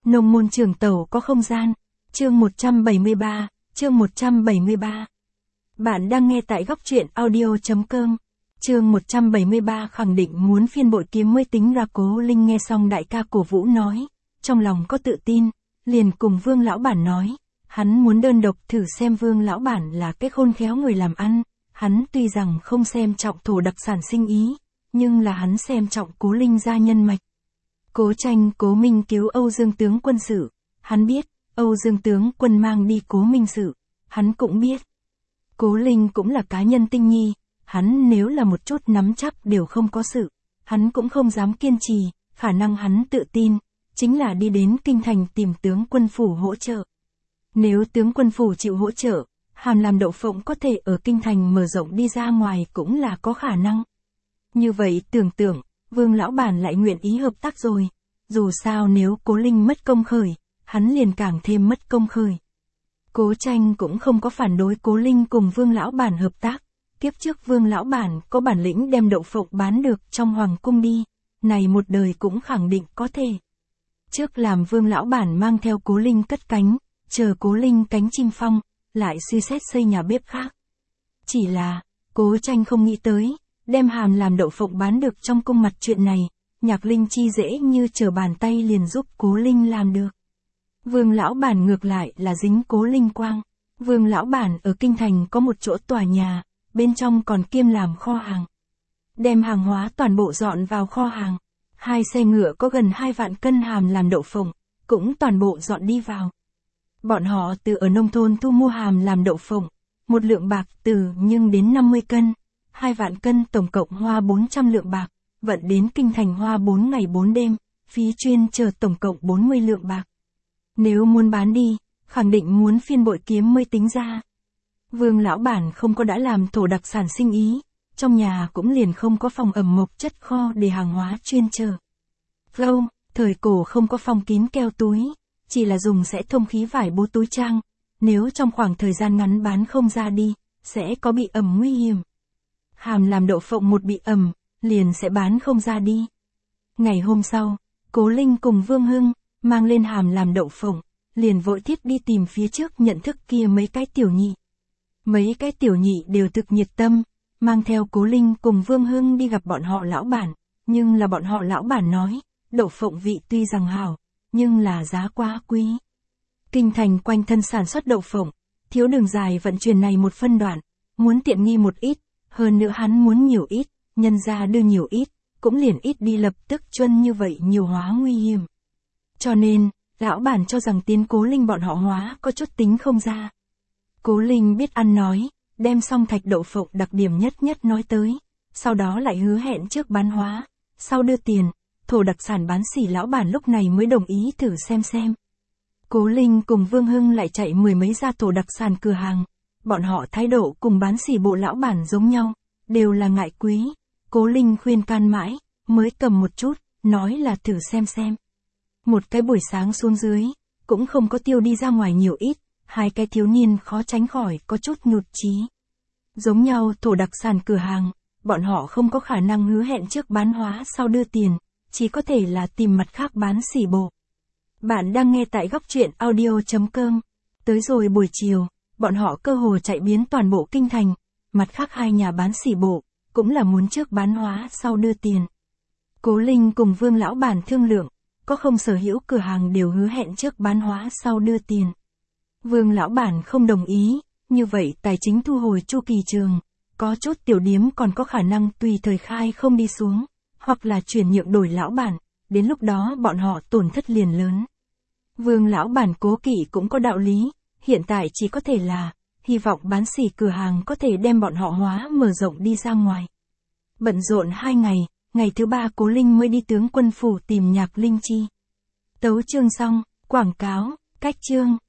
Nông môn trường tẩu có không gian. Chương 173, chương 173. Bạn đang nghe tại góc truyện audio.com. Chương 173 khẳng định muốn phiên bội kiếm mới tính ra. Cố Linh nghe xong đại ca cổ vũ nói, trong lòng có tự tin, liền cùng Vương lão bản nói, hắn muốn đơn độc thử xem. Vương lão bản là cái khôn khéo người làm ăn, hắn tuy rằng không xem trọng thổ đặc sản sinh ý, nhưng là hắn xem trọng Cố Linh gia nhân mạch. Cố Tranh, Cố Minh cứu Âu Dương tướng quân sự, hắn biết, Âu Dương tướng quân mang đi Cố Minh sự, hắn cũng biết. Cố Linh cũng là cá nhân tinh nhi, hắn nếu là một chút nắm chắc đều không có sự, hắn cũng không dám kiên trì, khả năng hắn tự tin, chính là đi đến kinh thành tìm tướng quân phủ hỗ trợ. Nếu tướng quân phủ chịu hỗ trợ, hàm làm đậu phộng có thể ở kinh thành mở rộng đi ra ngoài cũng là có khả năng. Như vậy tưởng tượng, Vương lão bản lại nguyện ý hợp tác rồi, dù sao nếu Cố Linh mất công khởi, hắn liền càng thêm mất công khởi. Cố Tranh cũng không có phản đối Cố Linh cùng Vương lão bản hợp tác, kiếp trước Vương lão bản có bản lĩnh đem đậu phộng bán được trong hoàng cung đi, này một đời cũng khẳng định có thể. Trước làm Vương lão bản mang theo Cố Linh cất cánh, chờ Cố Linh cánh chim phong, lại suy xét xây nhà bếp khác. Chỉ là, Cố Tranh không nghĩ tới, đem hàm làm đậu phộng bán được trong cung mặt chuyện này, Nhạc Linh Chi dễ như trở bàn tay liền giúp Cố Linh làm được. Vương lão bản ngược lại là dính Cố Linh quang. Vương lão bản ở kinh thành có một chỗ tòa nhà, bên trong còn kiêm làm kho hàng. Đem hàng hóa toàn bộ dọn vào kho hàng. 2 xe ngựa có gần 2 vạn cân hàm làm đậu phộng, cũng toàn bộ dọn đi vào. Bọn họ từ ở nông thôn thu mua hàm làm đậu phộng, một lượng bạc từ nhưng đến 50 cân, 2 vạn cân tổng cộng hoa 400 lượng bạc, vận đến kinh thành hoa 4 ngày 4 đêm, phí chuyên chờ tổng cộng 40 lượng bạc. Nếu muốn bán đi, khẳng định muốn phiên bội kiếm mới tính ra. Vương lão bản không có đã làm thổ đặc sản sinh ý, trong nhà cũng liền không có phòng ẩm mộc chất kho để hàng hóa chuyên chờ. Lâu, thời cổ không có phong kín keo túi, chỉ là dùng sẽ thông khí vải bố túi trang, nếu trong khoảng thời gian ngắn bán không ra đi, sẽ có bị ẩm nguy hiểm. Hàm làm đậu phộng một bị ẩm, liền sẽ bán không ra đi. Ngày hôm sau, Cố Linh cùng Vương Hưng, mang lên hàm làm đậu phộng, liền vội thiết đi tìm phía trước nhận thức kia mấy cái tiểu nhị. Mấy cái tiểu nhị đều thực nhiệt tâm, mang theo Cố Linh cùng Vương Hưng đi gặp bọn họ lão bản, nhưng là bọn họ lão bản nói, đậu phộng vị tuy rằng hảo, nhưng là giá quá quý. Kinh thành quanh thân sản xuất đậu phộng, thiếu đường dài vận chuyển này một phân đoạn, muốn tiện nghi một ít, hơn nữa hắn muốn nhiều ít, nhân ra đưa nhiều ít, cũng liền ít đi lập tức chuân như vậy nhiều hóa nguy hiểm. Cho nên, lão bản cho rằng tiến Cố Linh bọn họ hóa có chút tính không ra. Cố Linh biết ăn nói, đem xong thạch đậu phộng đặc điểm nhất nhất nói tới, sau đó lại hứa hẹn trước bán hóa, sau đưa tiền, thổ đặc sản bán xỉ lão bản lúc này mới đồng ý thử xem. Cố Linh cùng Vương Hưng lại chạy 10 mấy gia thổ đặc sản cửa hàng, bọn họ thái độ cùng bán xỉ bộ lão bản giống nhau, đều là ngại quý. Cố Linh khuyên can mãi, mới cầm một chút, nói là thử xem. Một cái buổi sáng xuống dưới, cũng không có tiêu đi ra ngoài nhiều ít, 2 cái thiếu niên khó tránh khỏi có chút nhụt chí. Giống nhau thổ đặc sản cửa hàng, bọn họ không có khả năng hứa hẹn trước bán hóa sau đưa tiền, chỉ có thể là tìm mặt khác bán xỉ bộ. Bạn đang nghe tại góc truyện audio.com. Tới rồi buổi chiều, bọn họ cơ hồ chạy biến toàn bộ kinh thành, mặt khác 2 nhà bán xỉ bộ, cũng là muốn trước bán hóa sau đưa tiền. Cố Linh cùng Vương lão bản thương lượng, có không sở hữu cửa hàng đều hứa hẹn trước bán hóa sau đưa tiền. Vương lão bản không đồng ý, như vậy tài chính thu hồi chu kỳ trường, có chút tiểu điếm còn có khả năng tùy thời khai không đi xuống, hoặc là chuyển nhượng đổi lão bản, đến lúc đó bọn họ tổn thất liền lớn. Vương lão bản cố kỵ cũng có đạo lý, hiện tại chỉ có thể là, hy vọng bán xỉ cửa hàng có thể đem bọn họ hóa mở rộng đi ra ngoài. Bận rộn 2 ngày, ngày thứ 3 Cố Linh mới đi tướng quân phủ tìm Nhạc Linh Chi. Tấu chương xong, quảng cáo, cách chương.